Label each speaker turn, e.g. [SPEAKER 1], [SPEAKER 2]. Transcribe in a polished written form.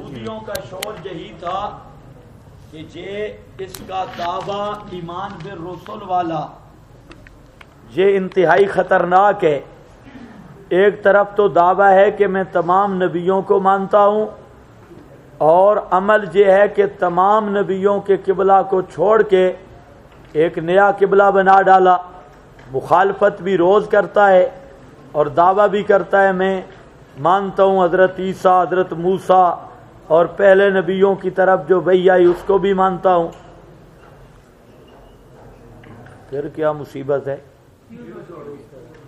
[SPEAKER 1] یہودیوں کا شور یہی تھا کہ اس کا دعویٰ ایمان بالرسل والا یہ انتہائی خطرناک ہے. ایک طرف تو دعویٰ ہے کہ میں تمام نبیوں کو مانتا ہوں، اور عمل یہ ہے کہ تمام نبیوں کے قبلہ کو چھوڑ کے ایک نیا قبلہ بنا ڈالا. مخالفت بھی روز کرتا ہے اور دعویٰ بھی کرتا ہے میں مانتا ہوں حضرت عیسیٰ، حضرت موسیٰ اور پہلے نبیوں کی طرف جو وحی آئی اس کو بھی مانتا ہوں. پھر کیا مصیبت ہے؟